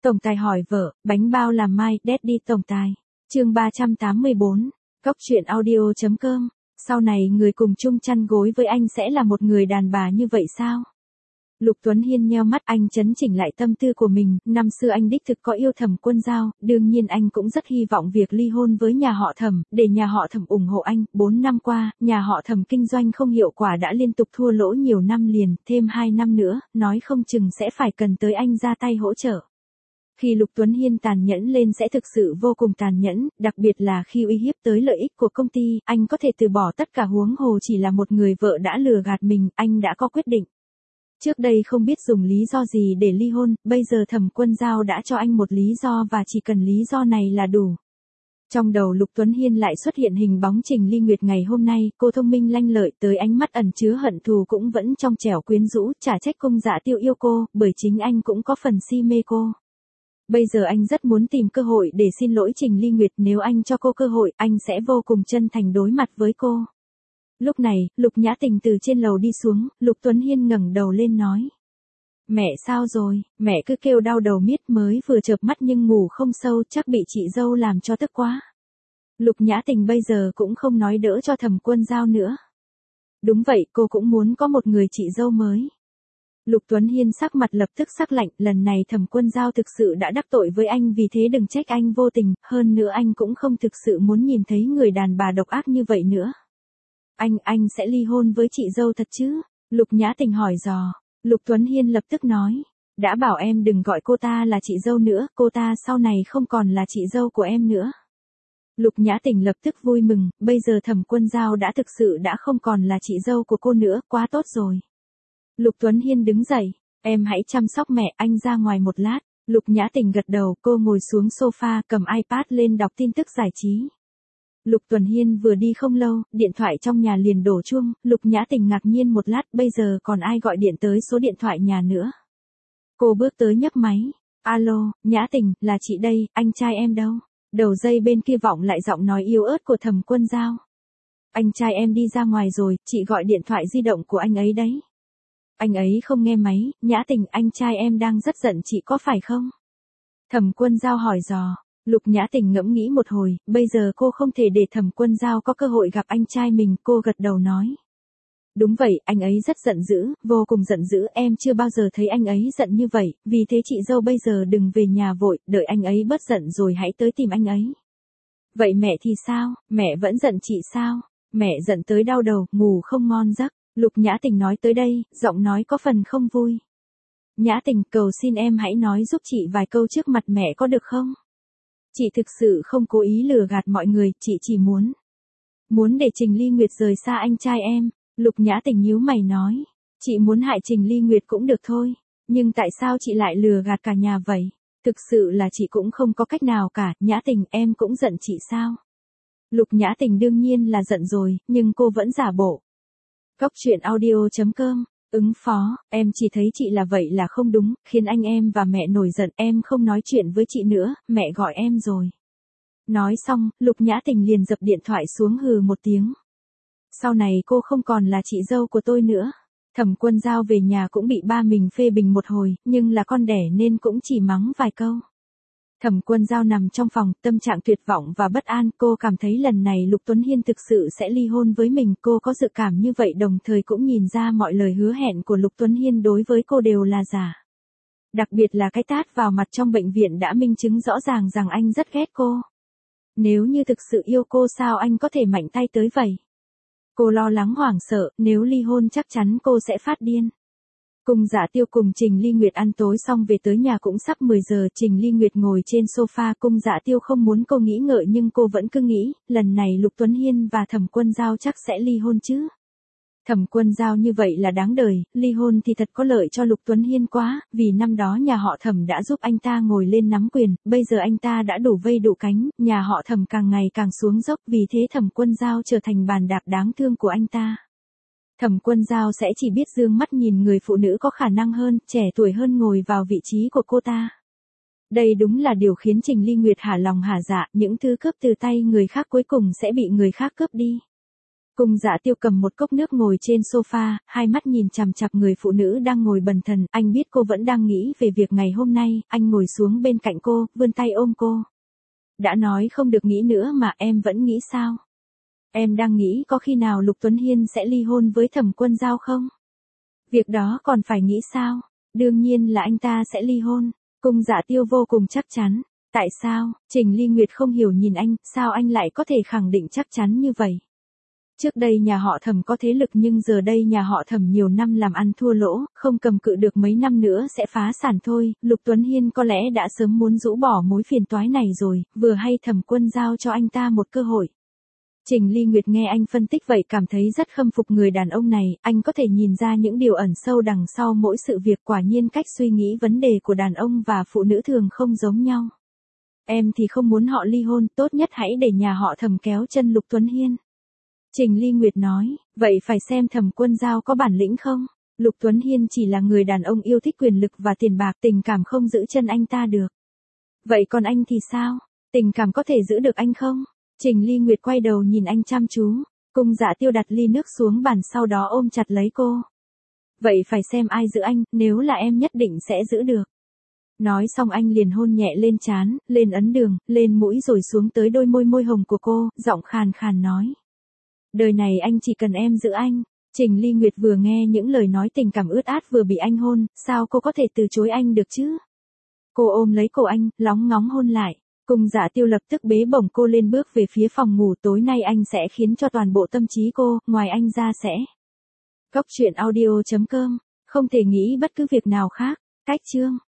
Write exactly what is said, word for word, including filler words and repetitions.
Tổng tài hỏi vợ, bánh bao làm mai, Daddy tổng tài. Chương ba trăm tám mươi bốn, Cóc truyện audio chấm com. Sau này người cùng chung chăn gối với anh sẽ là một người đàn bà như vậy sao? Lục Tuấn Hiên nheo mắt, anh chấn chỉnh lại tâm tư của mình, năm xưa anh đích thực có yêu Thẩm Quân Dao, đương nhiên anh cũng rất hy vọng việc ly hôn với nhà họ Thẩm, để nhà họ Thẩm ủng hộ anh. Bốn năm qua, nhà họ Thẩm kinh doanh không hiệu quả đã liên tục thua lỗ nhiều năm liền, thêm hai năm nữa, nói không chừng sẽ phải cần tới anh ra tay hỗ trợ. Khi Lục Tuấn Hiên tàn nhẫn lên sẽ thực sự vô cùng tàn nhẫn, đặc biệt là khi uy hiếp tới lợi ích của công ty, anh có thể từ bỏ tất cả, huống hồ chỉ là một người vợ đã lừa gạt mình, anh đã có quyết định. Trước đây không biết dùng lý do gì để ly hôn, bây giờ Thẩm Quân Dao đã cho anh một lý do và chỉ cần lý do này là đủ. Trong đầu Lục Tuấn Hiên lại xuất hiện hình bóng Trình Ly Nguyệt ngày hôm nay, cô thông minh lanh lợi tới ánh mắt ẩn chứa hận thù cũng vẫn trong trẻo quyến rũ, chả trách Cung Dạ Tiêu yêu cô, bởi chính anh cũng có phần si mê cô. Bây giờ anh rất muốn tìm cơ hội để xin lỗi Trình Ly Nguyệt, nếu anh cho cô cơ hội, anh sẽ vô cùng chân thành đối mặt với cô. Lúc này, Lục Nhã Tình từ trên lầu đi xuống, Lục Tuấn Hiên ngẩng đầu lên nói. Mẹ sao rồi, mẹ cứ kêu đau đầu miết, mới vừa chợp mắt nhưng ngủ không sâu, chắc bị chị dâu làm cho tức quá. Lục Nhã Tình bây giờ cũng không nói đỡ cho Thẩm Quân Dao nữa. Đúng vậy, cô cũng muốn có một người chị dâu mới. Lục Tuấn Hiên sắc mặt lập tức sắc lạnh, lần này Thẩm Quân Dao thực sự đã đắc tội với anh, vì thế đừng trách anh vô tình, hơn nữa anh cũng không thực sự muốn nhìn thấy người đàn bà độc ác như vậy nữa. Anh, anh sẽ ly hôn với chị dâu thật chứ? Lục Nhã Tình hỏi dò. Lục Tuấn Hiên lập tức nói, đã bảo em đừng gọi cô ta là chị dâu nữa, cô ta sau này không còn là chị dâu của em nữa. Lục Nhã Tình lập tức vui mừng, bây giờ Thẩm Quân Dao đã thực sự đã không còn là chị dâu của cô nữa, quá tốt rồi. Lục Tuấn Hiên đứng dậy, em hãy chăm sóc mẹ, anh ra ngoài một lát. Lục Nhã Tình gật đầu, cô ngồi xuống sofa, cầm iPad lên đọc tin tức giải trí. Lục Tuấn Hiên vừa đi không lâu, điện thoại trong nhà liền đổ chuông, Lục Nhã Tình ngạc nhiên một lát, bây giờ còn ai gọi điện tới số điện thoại nhà nữa. Cô bước tới nhấc máy, alo, Nhã Tình, là chị đây, anh trai em đâu? Đầu dây bên kia vọng lại giọng nói yếu ớt của Thẩm Quân Dao. Anh trai em đi ra ngoài rồi, chị gọi điện thoại di động của anh ấy đấy. Anh ấy không nghe máy, Nhã Tình, anh trai em đang rất giận chị có phải không? Thẩm Quân Dao hỏi dò. Lục Nhã Tình ngẫm nghĩ một hồi, bây giờ cô không thể để Thẩm Quân Dao có cơ hội gặp anh trai mình, cô gật đầu nói. Đúng vậy, anh ấy rất giận dữ, vô cùng giận dữ, em chưa bao giờ thấy anh ấy giận như vậy, vì thế chị dâu bây giờ đừng về nhà vội, đợi anh ấy bớt giận rồi hãy tới tìm anh ấy. Vậy mẹ thì sao, mẹ vẫn giận chị sao? Mẹ giận tới đau đầu, ngủ không ngon giấc. Lục Nhã Tình nói tới đây, giọng nói có phần không vui. Nhã Tình, cầu xin em hãy nói giúp chị vài câu trước mặt mẹ có được không? Chị thực sự không cố ý lừa gạt mọi người, chị chỉ muốn. Muốn để Trình Ly Nguyệt rời xa anh trai em. Lục Nhã Tình nhíu mày nói. Chị muốn hại Trình Ly Nguyệt cũng được thôi. Nhưng tại sao chị lại lừa gạt cả nhà vậy? Thực sự là chị cũng không có cách nào cả, Nhã Tình, em cũng giận chị sao? Lục Nhã Tình đương nhiên là giận rồi, nhưng cô vẫn giả bộ. Cóc truyện audio chấm com. Ứng phó, em chỉ thấy chị là vậy là không đúng, khiến anh em và mẹ nổi giận, em không nói chuyện với chị nữa, mẹ gọi em rồi. Nói xong, Lục Nhã Tình liền dập điện thoại xuống, hừ một tiếng. Sau này cô không còn là chị dâu của tôi nữa. Thẩm Quân Dao về nhà cũng bị ba mình phê bình một hồi, nhưng là con đẻ nên cũng chỉ mắng vài câu. Thẩm Quân Dao nằm trong phòng, tâm trạng tuyệt vọng và bất an, cô cảm thấy lần này Lục Tuấn Hiên thực sự sẽ ly hôn với mình, cô có dự cảm như vậy, đồng thời cũng nhìn ra mọi lời hứa hẹn của Lục Tuấn Hiên đối với cô đều là giả. Đặc biệt là cái tát vào mặt trong bệnh viện đã minh chứng rõ ràng rằng anh rất ghét cô. Nếu như thực sự yêu cô sao anh có thể mạnh tay tới vậy? Cô lo lắng hoảng sợ, nếu ly hôn chắc chắn cô sẽ phát điên. Cung Dạ Tiêu cùng Trình Ly Nguyệt ăn tối xong về tới nhà cũng sắp mười giờ, Trình Ly Nguyệt ngồi trên sofa, Cung Dạ Tiêu không muốn cô nghĩ ngợi nhưng cô vẫn cứ nghĩ, lần này Lục Tuấn Hiên và Thẩm Quân Dao chắc sẽ ly hôn chứ. Thẩm Quân Dao như vậy là đáng đời, ly hôn thì thật có lợi cho Lục Tuấn Hiên quá, vì năm đó nhà họ Thẩm đã giúp anh ta ngồi lên nắm quyền, bây giờ anh ta đã đủ vây đủ cánh, nhà họ Thẩm càng ngày càng xuống dốc, vì thế Thẩm Quân Dao trở thành bàn đạp đáng thương của anh ta. Thẩm Quân Dao sẽ chỉ biết dương mắt nhìn người phụ nữ có khả năng hơn, trẻ tuổi hơn ngồi vào vị trí của cô ta. Đây đúng là điều khiến Trình Ly Nguyệt hả lòng hả dạ, những thứ cướp từ tay người khác cuối cùng sẽ bị người khác cướp đi. Cung Dạ Tiêu cầm một cốc nước ngồi trên sofa, hai mắt nhìn chằm chằm người phụ nữ đang ngồi bần thần, anh biết cô vẫn đang nghĩ về việc ngày hôm nay, anh ngồi xuống bên cạnh cô, vươn tay ôm cô. Đã nói không được nghĩ nữa mà em vẫn nghĩ sao? Em đang nghĩ có khi nào Lục Tuấn Hiên sẽ ly hôn với Thẩm Quân Giao không? Việc đó còn phải nghĩ sao? Đương nhiên là anh ta sẽ ly hôn. Cung Dạ Tiêu vô cùng chắc chắn. Tại sao? Trình Ly Nguyệt không hiểu nhìn anh, sao anh lại có thể khẳng định chắc chắn như vậy? Trước đây nhà họ Thẩm có thế lực nhưng giờ đây nhà họ Thẩm nhiều năm làm ăn thua lỗ, không cầm cự được mấy năm nữa sẽ phá sản thôi, Lục Tuấn Hiên có lẽ đã sớm muốn rũ bỏ mối phiền toái này rồi, vừa hay Thẩm Quân Giao cho anh ta một cơ hội. Trình Ly Nguyệt nghe anh phân tích vậy cảm thấy rất khâm phục người đàn ông này, anh có thể nhìn ra những điều ẩn sâu đằng sau mỗi sự việc, quả nhiên cách suy nghĩ vấn đề của đàn ông và phụ nữ thường không giống nhau. Em thì không muốn họ ly hôn, tốt nhất hãy để nhà họ Thẩm kéo chân Lục Tuấn Hiên. Trình Ly Nguyệt nói, vậy phải xem Thẩm Quân Giao có bản lĩnh không? Lục Tuấn Hiên chỉ là người đàn ông yêu thích quyền lực và tiền bạc, tình cảm không giữ chân anh ta được. Vậy còn anh thì sao? Tình cảm có thể giữ được anh không? Trình Ly Nguyệt quay đầu nhìn anh chăm chú, Cung Dạ Tiêu đặt ly nước xuống bàn sau đó ôm chặt lấy cô. Vậy phải xem ai giữ anh, nếu là em nhất định sẽ giữ được. Nói xong anh liền hôn nhẹ lên trán, lên ấn đường, lên mũi rồi xuống tới đôi môi môi hồng của cô, giọng khàn khàn nói. Đời này anh chỉ cần em giữ anh. Trình Ly Nguyệt vừa nghe những lời nói tình cảm ướt át vừa bị anh hôn, sao cô có thể từ chối anh được chứ? Cô ôm lấy cổ anh, lóng ngóng hôn lại. Cung Dạ Tiêu lập tức bế bổng cô lên bước về phía phòng ngủ, tối nay anh sẽ khiến cho toàn bộ tâm trí cô, ngoài anh ra sẽ. Cốc truyện audio chấm com, không thể nghĩ bất cứ việc nào khác. Cách chương